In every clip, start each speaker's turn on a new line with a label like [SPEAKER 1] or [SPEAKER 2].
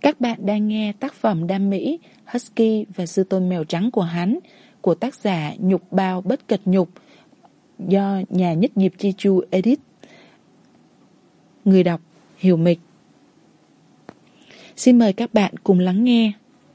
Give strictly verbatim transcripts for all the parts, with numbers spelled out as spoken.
[SPEAKER 1] Các bạn đang nghe tác phẩm Đam Mỹ, Husky và Sư Tôn Mèo Trắng của hắn của tác giả Nhục Bao Bất Cật Nhục do nhà Nhất Diệp Chi Chu edit. Người đọc Hiểu Mịch. Xin mời các bạn cùng lắng nghe.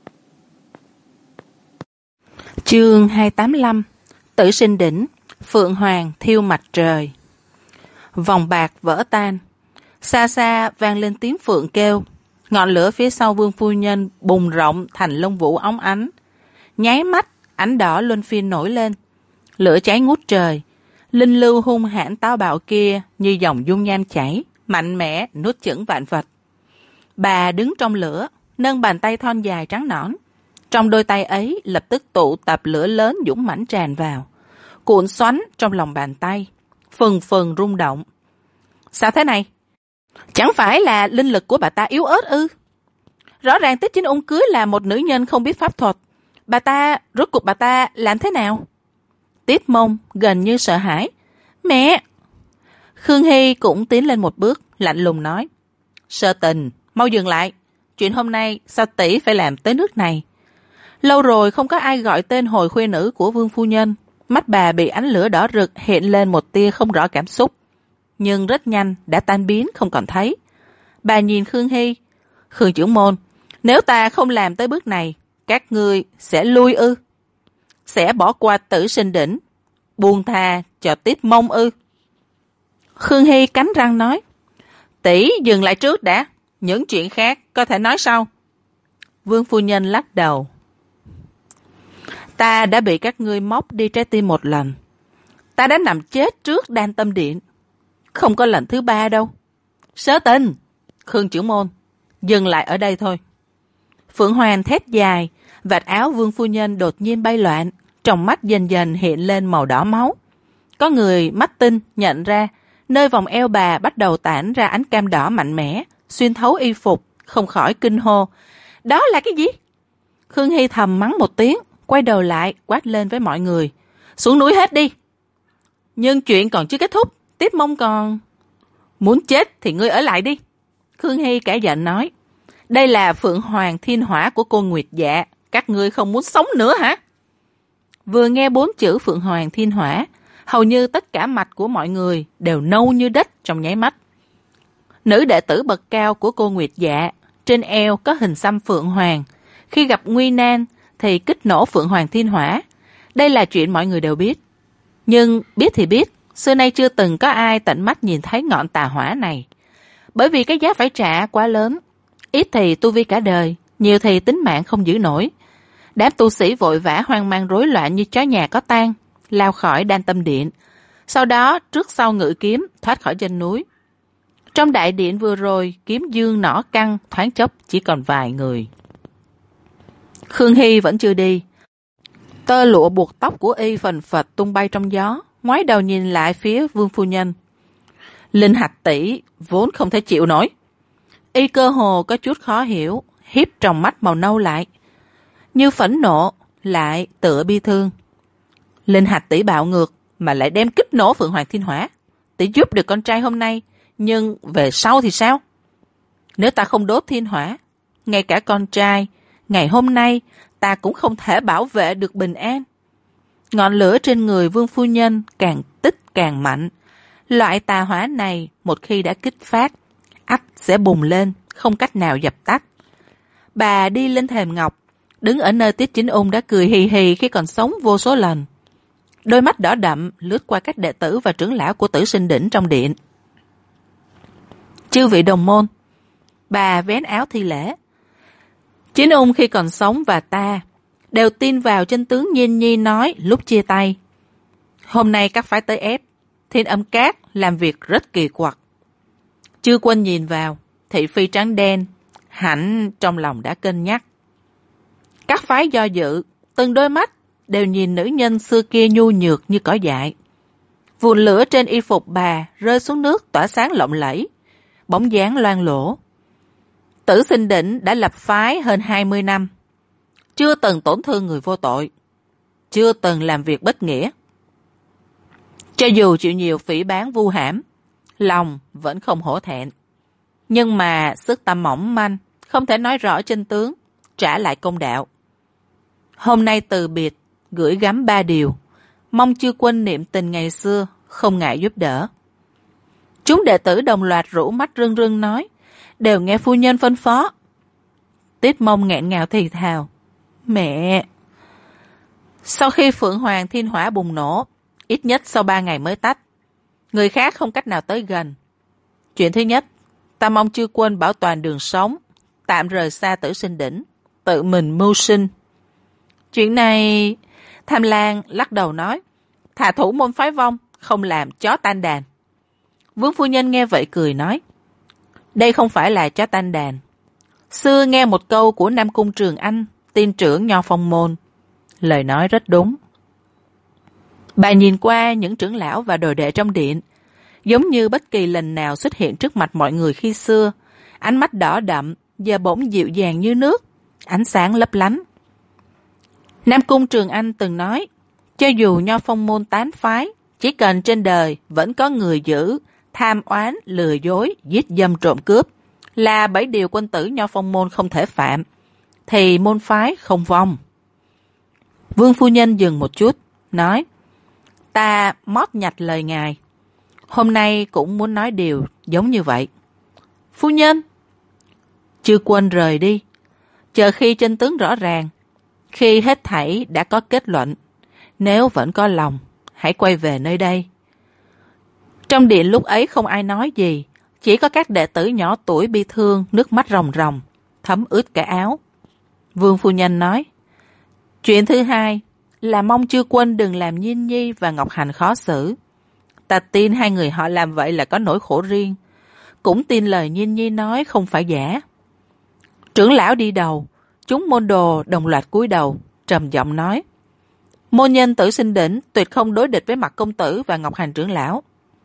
[SPEAKER 1] Chương hai trăm tám mươi lăm. Tử Sinh Đỉnh, Phượng Hoàng thiêu mặt trời. Vòng bạc vỡ tan. Xa xa vang lên tiếng phượng kêu. Ngọn lửa phía sau Vương phu nhân bùng rộng thành lông vũ óng ánh. Nháy mắt, ánh đỏ luân phiên nổi lên. Lửa cháy ngút trời. Linh lưu hung hãn táo bạo kia như dòng dung nham chảy, mạnh mẽ nuốt chửng vạn vật. Bà đứng trong lửa, nâng bàn tay thon dài trắng nõn. Trong đôi tay ấy lập tức tụ tập lửa lớn dũng mãnh tràn vào, cuộn xoắn trong lòng bàn tay, phừng phừng rung động. Sao thế này? Chẳng phải là linh lực của bà ta yếu ớt ư? Rõ ràng Tích Chính Ung cưới là một nữ nhân không biết pháp thuật. Bà ta, rốt cuộc bà ta làm thế nào? Tiếp Mông gần như sợ hãi. Mẹ! Khương Hy cũng tiến lên một bước, lạnh lùng nói. Sơ Tình, mau dừng lại. Chuyện hôm nay sao tỷ phải làm tới nước này? Lâu rồi không có ai gọi tên hồi khuê nữ của Vương phu nhân. Mắt bà bị ánh lửa đỏ rực hiện lên một tia không rõ cảm xúc, nhưng rất nhanh đã tan biến không còn thấy. Bà nhìn Khương Hy. Khương trưởng môn, nếu ta không làm tới bước này, các ngươi sẽ lui ư? Sẽ bỏ qua Tử Sinh Đỉnh, buông tha cho Tiếp Mông ư? Khương Hy cắn răng nói. Tỷ dừng lại trước đã, những chuyện khác có thể nói sau. Vương phu nhân lắc đầu. Ta đã bị các ngươi móc đi trái tim một lần. Ta đã nằm chết trước Đan Tâm Điện. Không có lần thứ ba đâu. Sớ Tình, Khương trưởng môn, dừng lại ở đây thôi. Phượng Hoàng thét dài, vạt áo Vương phu nhân đột nhiên bay loạn, trong mắt dần dần hiện lên màu đỏ máu. Có người mắt tinh nhận ra, nơi vòng eo bà bắt đầu tản ra ánh cam đỏ mạnh mẽ, xuyên thấu y phục, không khỏi kinh hô. Đó là cái gì? Khương Hy thầm mắng một tiếng, quay đầu lại quát lên với mọi người. Xuống núi hết đi. Nhưng chuyện còn chưa kết thúc. Tiếp Mông còn... Muốn chết thì ngươi ở lại đi. Khương Hy cả giận nói. Đây là Phượng Hoàng Thiên Hỏa của cô Nguyệt Dạ. Các ngươi không muốn sống nữa hả? Vừa nghe bốn chữ Phượng Hoàng Thiên Hỏa, hầu như tất cả mặt của mọi người đều nâu như đất trong nháy mắt. Nữ đệ tử bậc cao của cô Nguyệt Dạ, trên eo có hình xăm Phượng Hoàng. Khi gặp nguy nan thì kích nổ Phượng Hoàng Thiên Hỏa. Đây là chuyện mọi người đều biết. Nhưng biết thì biết, xưa nay chưa từng có ai tận mắt nhìn thấy ngọn tà hỏa này. Bởi vì cái giá phải trả quá lớn. Ít thì tu vi cả đời, nhiều thì tính mạng không giữ nổi. Đám tu sĩ vội vã hoang mang rối loạn như chó nhà có tang, lao khỏi Đan Tâm Điện. Sau đó trước sau ngự kiếm thoát khỏi chân núi. Trong đại điện vừa rồi, kiếm dương nỏ căng, thoáng chốc chỉ còn vài người. Khương Hy vẫn chưa đi. Tơ lụa buộc tóc của y phần phật tung bay trong gió, ngoái đầu nhìn lại phía Vương phu nhân. Linh Hạch tỷ vốn không thể chịu nổi. Y cơ hồ có chút khó hiểu, hiếp trong mắt màu nâu lại, như phẫn nộ, lại tựa bi thương. Linh Hạch tỷ bạo ngược mà lại đem kích nổ Phượng Hoàng Thiên Hỏa. Tỷ giúp được con trai hôm nay, nhưng về sau thì sao? Nếu ta không đốt thiên hỏa, ngay cả con trai, ngày hôm nay ta cũng không thể bảo vệ được bình an. Ngọn lửa trên người Vương phu nhân càng tích càng mạnh. Loại tà hỏa này một khi đã kích phát, ắt sẽ bùng lên, không cách nào dập tắt. Bà đi lên thềm ngọc, đứng ở nơi Tiết Chính Ung đã cười hì hì khi còn sống vô số lần. Đôi mắt đỏ đậm lướt qua các đệ tử và trưởng lão của Tử Sinh Đỉnh trong điện. Chư vị đồng môn, bà vén áo thi lễ. Chính Ung khi còn sống và ta đều tin vào chân tướng Nhiên Nhi nói lúc chia tay. Hôm nay các phái tới ép, Thiên Âm Cát làm việc rất kỳ quặc. Chư quân nhìn vào, thị phi trắng đen, hẳn trong lòng đã cân nhắc. Các phái do dự, từng đôi mắt đều nhìn nữ nhân xưa kia nhu nhược như cỏ dại. Vụn lửa trên y phục bà rơi xuống nước tỏa sáng lộng lẫy, bóng dáng loang lổ. Tử Sinh Đỉnh đã lập phái hơn hai mươi năm, chưa từng tổn thương người vô tội, chưa từng làm việc bất nghĩa. Cho dù chịu nhiều phỉ báng vu hãm, lòng vẫn không hổ thẹn. Nhưng mà sức tâm mỏng manh, không thể nói rõ chân tướng, trả lại công đạo. Hôm nay từ biệt, gửi gắm ba điều, mong chư quân niệm tình ngày xưa, không ngại giúp đỡ. Chúng đệ tử đồng loạt rũ mắt rưng rưng nói, đều nghe phu nhân phân phó. Tiết Mông nghẹn ngào thì thào, mẹ. Sau khi Phượng Hoàng thiên hỏa bùng nổ, ít nhất sau ba ngày mới tắt, người khác không cách nào tới gần. Chuyện thứ nhất, ta mong chư quân bảo toàn đường sống, tạm rời xa Tử Sinh Đỉnh, tự mình mưu sinh. Chuyện này, Tham Lang lắc đầu nói, thà thủ môn phái vong, không làm chó tan đàn. Vương phu nhân nghe vậy cười nói, đây không phải là chó tan đàn. Xưa nghe một câu của Nam Cung Trường Anh, tiên trưởng Nho Phong Môn. Lời nói rất đúng. Bà nhìn qua những trưởng lão và đồ đệ trong điện, giống như bất kỳ lần nào xuất hiện trước mặt mọi người khi xưa, ánh mắt đỏ đậm, giờ bỗng dịu dàng như nước, ánh sáng lấp lánh. Nam Cung Trường Anh từng nói, cho dù Nho Phong Môn tán phái, chỉ cần trên đời vẫn có người giữ, tham oán, lừa dối, giết dâm trộm cướp, là bảy điều quân tử Nho Phong Môn không thể phạm, thì môn phái không vong. Vương phu nhân dừng một chút, nói, ta mót nhặt lời ngài. Hôm nay cũng muốn nói điều giống như vậy. Phu nhân, chư quân rời đi, chờ khi chân tướng rõ ràng, khi hết thảy đã có kết luận, nếu vẫn có lòng, hãy quay về nơi đây. Trong điện lúc ấy không ai nói gì, chỉ có các đệ tử nhỏ tuổi bi thương, nước mắt ròng ròng, thấm ướt cả áo. Vương phu nhân nói, chuyện thứ hai là mong chư quân đừng làm Nhiên Nhi và Ngọc Hành khó xử. Ta tin hai người họ làm vậy là có nỗi khổ riêng, cũng tin lời Nhiên Nhi nói không phải giả. Trưởng lão đi đầu, chúng môn đồ đồng loạt cúi đầu, trầm giọng nói, môn nhân Tử Sinh Đỉnh tuyệt không đối địch với Mặt công tử và Ngọc Hành trưởng lão.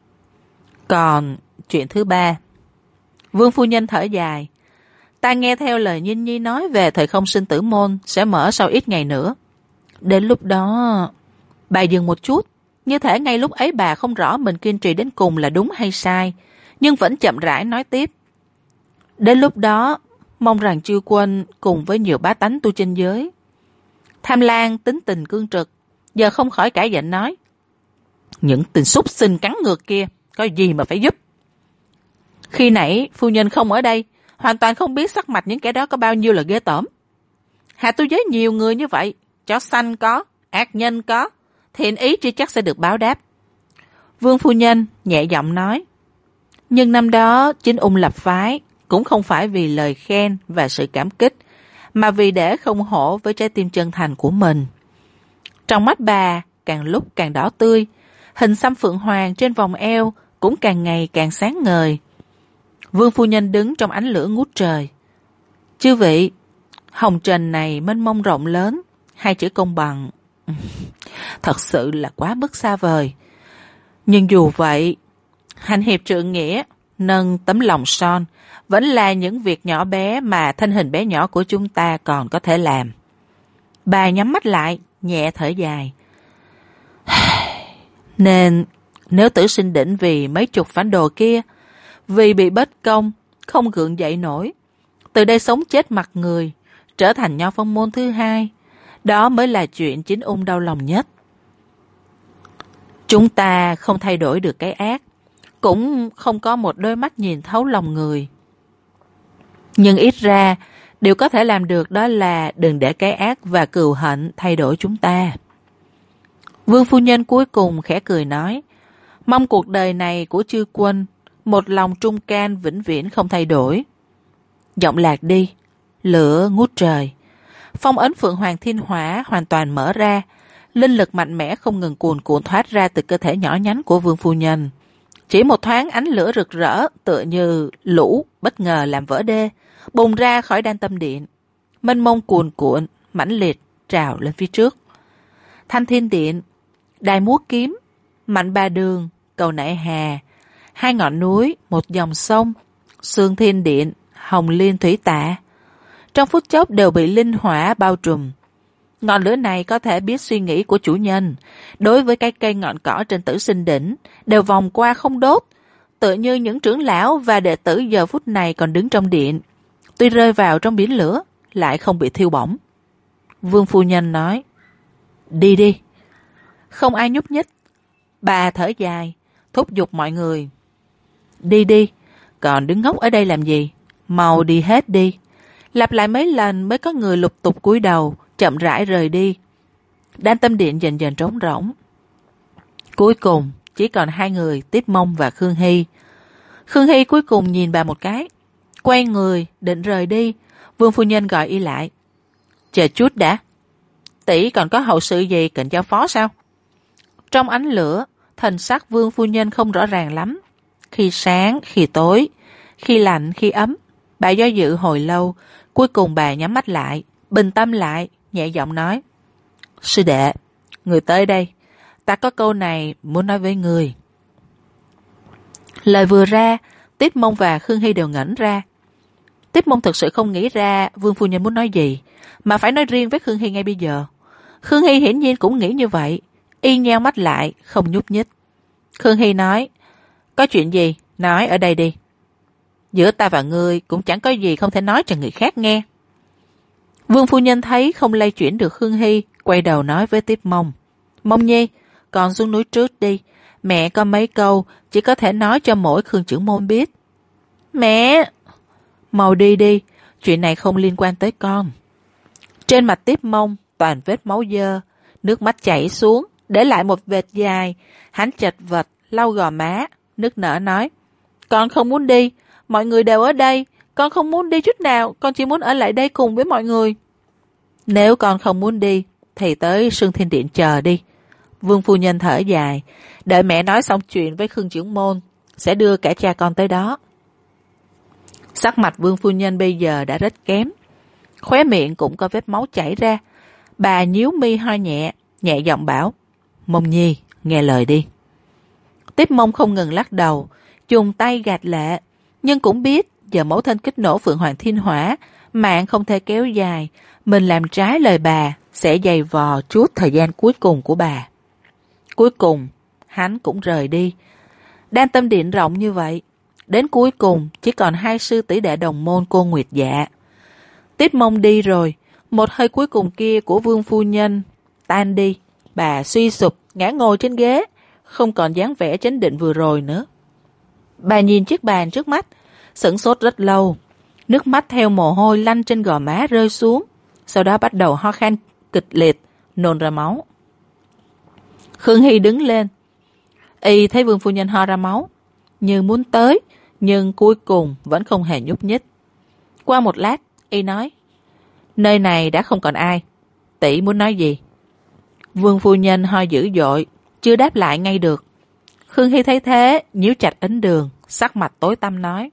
[SPEAKER 1] Còn chuyện thứ ba, Vương phu nhân thở dài, ta nghe theo lời Nhiên Nhi nói về thời không sinh tử môn sẽ mở sau ít ngày nữa. Đến lúc đó, bà dừng một chút, như thể ngay lúc ấy bà không rõ mình kiên trì đến cùng là đúng hay sai, nhưng vẫn chậm rãi nói tiếp. Đến lúc đó, mong rằng chư quân cùng với nhiều bá tánh tu chân giới. Tham Lang tính tình cương trực, giờ không khỏi cãi giận nói, những tên súc sinh cắn ngược kia, có gì mà phải giúp. Khi nãy phu nhân không ở đây, hoàn toàn không biết sắc mặt những kẻ đó có bao nhiêu là ghê tởm. Hạ tu giới nhiều người như vậy, chó xanh có, ác nhân có, thiện ý chưa chắc sẽ được báo đáp. Vương phu nhân nhẹ giọng nói, nhưng năm đó chính ung lập phái cũng không phải vì lời khen và sự cảm kích, mà vì để không hổ với trái tim chân thành của mình. Trong mắt bà càng lúc càng đỏ tươi, hình xăm phượng hoàng trên vòng eo cũng càng ngày càng sáng ngời. Vương phu nhân đứng trong ánh lửa ngút trời. Chư vị, hồng trần này mênh mông rộng lớn, hai chữ công bằng thật sự là quá mức xa vời. Nhưng dù vậy, hành hiệp trượng nghĩa, nâng tấm lòng son vẫn là những việc nhỏ bé mà thân hình bé nhỏ của chúng ta còn có thể làm. Bà nhắm mắt lại, nhẹ thở dài. Nên nếu Tử Sinh Đỉnh vì mấy chục phản đồ kia, vì bị bất công, không gượng dậy nổi, từ đây sống chết mặt người, trở thành Nho Phong Môn thứ hai, đó mới là chuyện chính ung đau lòng nhất. Chúng ta không thay đổi được cái ác, cũng không có một đôi mắt nhìn thấu lòng người. Nhưng ít ra, điều có thể làm được đó là đừng để cái ác và cừu hận thay đổi chúng ta. Vương phu nhân cuối cùng khẽ cười nói, mong cuộc đời này của chư quân, một lòng trung can vĩnh viễn không thay đổi. Giọng lạc đi, lửa ngút trời. Phong ấn Phượng Hoàng Thiên Hỏa hoàn toàn mở ra, linh lực mạnh mẽ không ngừng cuồn cuộn thoát ra từ cơ thể nhỏ nhắn của Vương phu nhân. Chỉ một thoáng ánh lửa rực rỡ tựa như lũ bất ngờ làm vỡ đê, bùng ra khỏi đan tâm điện, mênh mông cuồn cuộn, mãnh liệt trào lên phía trước. Thanh Thiên Điện, Đài Múa Kiếm, Mạnh Ba Đường, Cầu Nại Hà, hai ngọn núi, một dòng sông, Sương Thiên Điện, Hồng Liên Thủy Tạ, trong phút chốc đều bị linh hỏa bao trùm. Ngọn lửa này có thể biết suy nghĩ của chủ nhân, đối với cái cây ngọn cỏ trên Tử Sinh Đỉnh, đều vòng qua không đốt, tựa như những trưởng lão và đệ tử giờ phút này còn đứng trong điện, tuy rơi vào trong biển lửa, lại không bị thiêu bỏng. Vương phu nhân nói, đi đi. Không ai nhúc nhích. Bà thở dài, thúc giục mọi người. Đi đi, còn đứng ngốc ở đây làm gì? Mau đi hết đi. Lặp lại mấy lần mới có người lục tục cúi đầu, chậm rãi rời đi. Đan tâm điện dần dần trống rỗng. Cuối cùng, chỉ còn hai người, Tiếp Mông và Khương Hy. Khương Hy cuối cùng nhìn bà một cái, quay người, định rời đi. Vương phu nhân gọi y lại. Chờ chút đã. Tỷ còn có hậu sự gì cần giao phó sao? Trong ánh lửa, thần sắc Vương phu nhân không rõ ràng lắm. Khi sáng, khi tối, khi lạnh, khi ấm. Bà do dự hồi lâu, cuối cùng bà nhắm mắt lại, bình tâm lại, nhẹ giọng nói. Sư đệ, người tới đây, ta có câu này muốn nói với người. Lời vừa ra, Tiếp Mông và Khương Hy đều ngẩn ra. Tiếp Mông thực sự không nghĩ ra Vương phu nhân muốn nói gì, mà phải nói riêng với Khương Hy ngay bây giờ. Khương Hy hiển nhiên cũng nghĩ như vậy, y nheo mắt lại, không nhúc nhích. Khương Hy nói, có chuyện gì, nói ở đây đi. Giữa ta và ngươi cũng chẳng có gì không thể nói cho người khác nghe. Vương phu nhân thấy không lay chuyển được Khương Hy, quay đầu nói với Tiếp Mông. Mông nhi, con xuống núi trước đi. Mẹ có mấy câu, chỉ có thể nói cho mỗi Khương trưởng môn biết. Mẹ! Mau đi đi, chuyện này không liên quan tới con. Trên mặt Tiếp Mông, toàn vết máu dơ, nước mắt chảy xuống, để lại một vệt dài. Hắn chật vật, lau gò má, nức nở nói. Con không muốn đi, mọi người đều ở đây. Con không muốn đi chút nào, con chỉ muốn ở lại đây cùng với mọi người. Nếu con không muốn đi, thì tới Sương Thiên Điện chờ đi. Vương phu nhân thở dài, đợi mẹ nói xong chuyện với Khương trưởng môn, sẽ đưa cả cha con tới đó. Sắc mặt Vương phu nhân bây giờ đã rất kém, khóe miệng cũng có vết máu chảy ra. Bà nhíu mi ho nhẹ, nhẹ giọng bảo, Mông nhi, nghe lời đi. Tiếp Mông không ngừng lắc đầu, dùng tay gạt lệ, nhưng cũng biết giờ mẫu thân kích nổ Phượng Hoàng Thiên Hỏa, mạng không thể kéo dài, mình làm trái lời bà sẽ dày vò chút thời gian cuối cùng của bà. Cuối cùng, hắn cũng rời đi. Đan tâm điện rộng như vậy, đến cuối cùng chỉ còn hai sư tỷ đệ đồng môn cô Nguyệt Dạ. Tiếp Mông đi rồi, một hơi cuối cùng kia của Vương phu nhân tan đi, bà suy sụp ngã ngồi trên ghế, không còn dáng vẻ chấn định vừa rồi nữa. Bà nhìn chiếc bàn trước mắt, sửng sốt rất lâu, nước mắt theo mồ hôi lăn trên gò má rơi xuống, sau đó bắt đầu ho khan kịch liệt, nôn ra máu. Khương Hy đứng lên, y thấy Vương phu nhân ho ra máu, như muốn tới, nhưng cuối cùng vẫn không hề nhúc nhích. Qua một lát, y nói, nơi này đã không còn ai, tỷ muốn nói gì? Vương phu nhân ho dữ dội, chưa đáp lại ngay được. Khương Hy thấy thế, nhíu chặt ấn đường, sắc mặt tối tăm nói,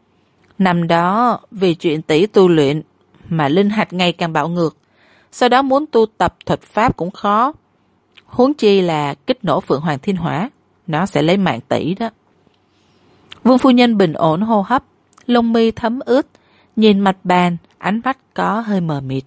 [SPEAKER 1] năm đó vì chuyện tỷ tu luyện mà linh hạch ngày càng bạo ngược, sau đó muốn tu tập thuật pháp cũng khó, huống chi là kích nổ Phượng Hoàng Thiên Hỏa, nó sẽ lấy mạng tỷ đó. Vương phu nhân bình ổn hô hấp, lông mi thấm ướt, nhìn mặt bàn, ánh mắt có hơi mờ mịt.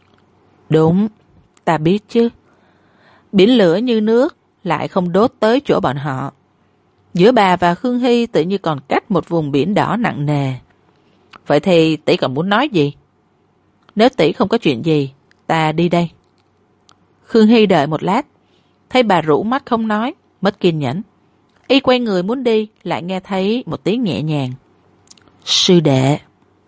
[SPEAKER 1] Đúng, ta biết chứ. Biển lửa như nước lại không đốt tới chỗ bọn họ. Giữa bà và Khương Hy tự như còn cách một vùng biển đỏ nặng nề. Vậy thì tỷ còn muốn nói gì? Nếu tỷ không có chuyện gì, ta đi đây. Khương Hy đợi một lát, thấy bà rũ mắt không nói, mất kiên nhẫn. Y quay người muốn đi, lại nghe thấy một tiếng nhẹ nhàng. Sư đệ.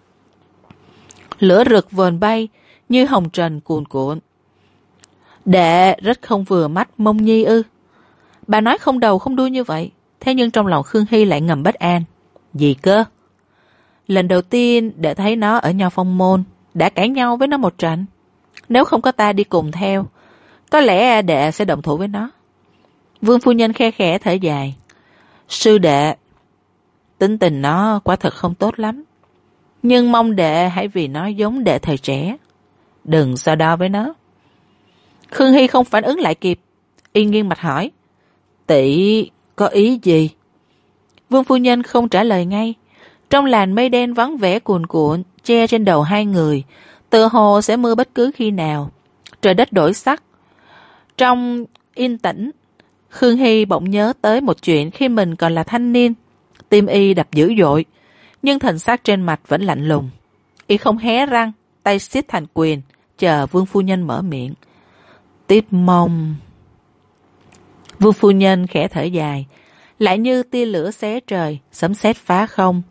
[SPEAKER 1] Lửa rực vờn bay, như hồng trần cuồn cuộn. Đệ rất không vừa mắt Mông nhi ư? Bà nói không đầu không đuôi như vậy, thế nhưng trong lòng Khương Hy lại ngầm bất an. Gì cơ? Lần đầu tiên đệ thấy nó ở Nho Phong Môn, đã cãi nhau với nó một trận. Nếu không có ta đi cùng theo, có lẽ đệ sẽ động thủ với nó. Vương phu nhân khe khẽ thở dài. Sư đệ, tính tình nó quả thật không tốt lắm, nhưng mong đệ hãy vì nó giống đệ thời trẻ, đừng so đo với nó. Khương Hy không phản ứng lại kịp, y nghiêng mặt hỏi, tỷ có ý gì? Vương phu nhân không trả lời ngay. Trong làn mây đen vắng vẻ cuồn cuộn che trên đầu hai người, tựa hồ sẽ mưa bất cứ khi nào. Trời đất đổi sắc. Trong yên tĩnh, Khương Hy bỗng nhớ tới một chuyện khi mình còn là thanh niên. Tim y đập dữ dội, nhưng thần sắc trên mặt vẫn lạnh lùng. Y không hé răng, tay siết thành quyền, chờ Vương phu nhân mở miệng. Tiếp mông. Vương phu nhân khẽ thở dài, lại như tia lửa xé trời, sấm sét phá không.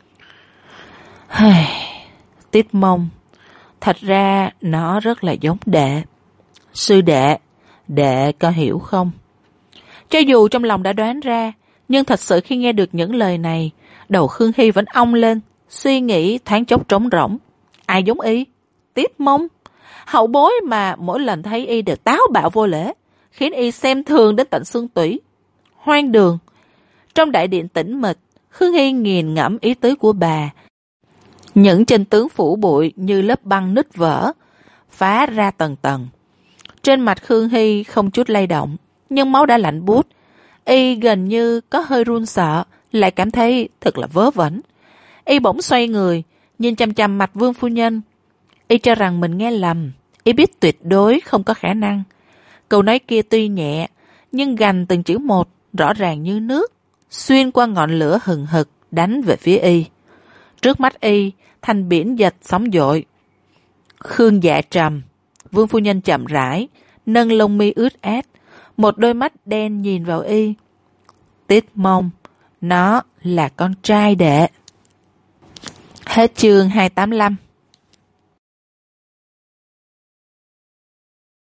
[SPEAKER 1] Tiếp mông. Thật ra nó rất là giống đệ. Sư đệ, đệ có hiểu không? Cho dù trong lòng đã đoán ra, nhưng thật sự khi nghe được những lời này, đầu Khương Hy vẫn ong lên, suy nghĩ thoáng chốc trống rỗng. Ai giống y? Tiếp mông. Hậu bối mà mỗi lần thấy y đều táo bạo vô lễ, khiến y xem thường đến tận xương tủy. Hoang đường. Trong đại điện tĩnh mịch, Khương Hy nghiền ngẫm ý tứ của bà. Những chân tướng phủ bụi như lớp băng nứt vỡ, phá ra tầng tầng. Trên mặt Khương Hy không chút lay động, nhưng máu đã lạnh buốt. Y gần như có hơi run sợ, lại cảm thấy thật là vớ vẩn. Y bỗng xoay người, nhìn chằm chằm mặt Vương phu nhân. Y cho rằng mình nghe lầm, y biết tuyệt đối không có khả năng. Câu nói kia tuy nhẹ, nhưng gằn từng chữ một, rõ ràng như nước, xuyên qua ngọn lửa hừng hực, đánh về phía y. Trước mắt y, thành biển dệt sóng dội. Khương dạ trầm, Vương phu nhân chậm rãi, nâng lông mi ướt át, một đôi mắt đen nhìn vào y. Tiết mông, nó là con trai đệ. Hết chương hai tám lăm.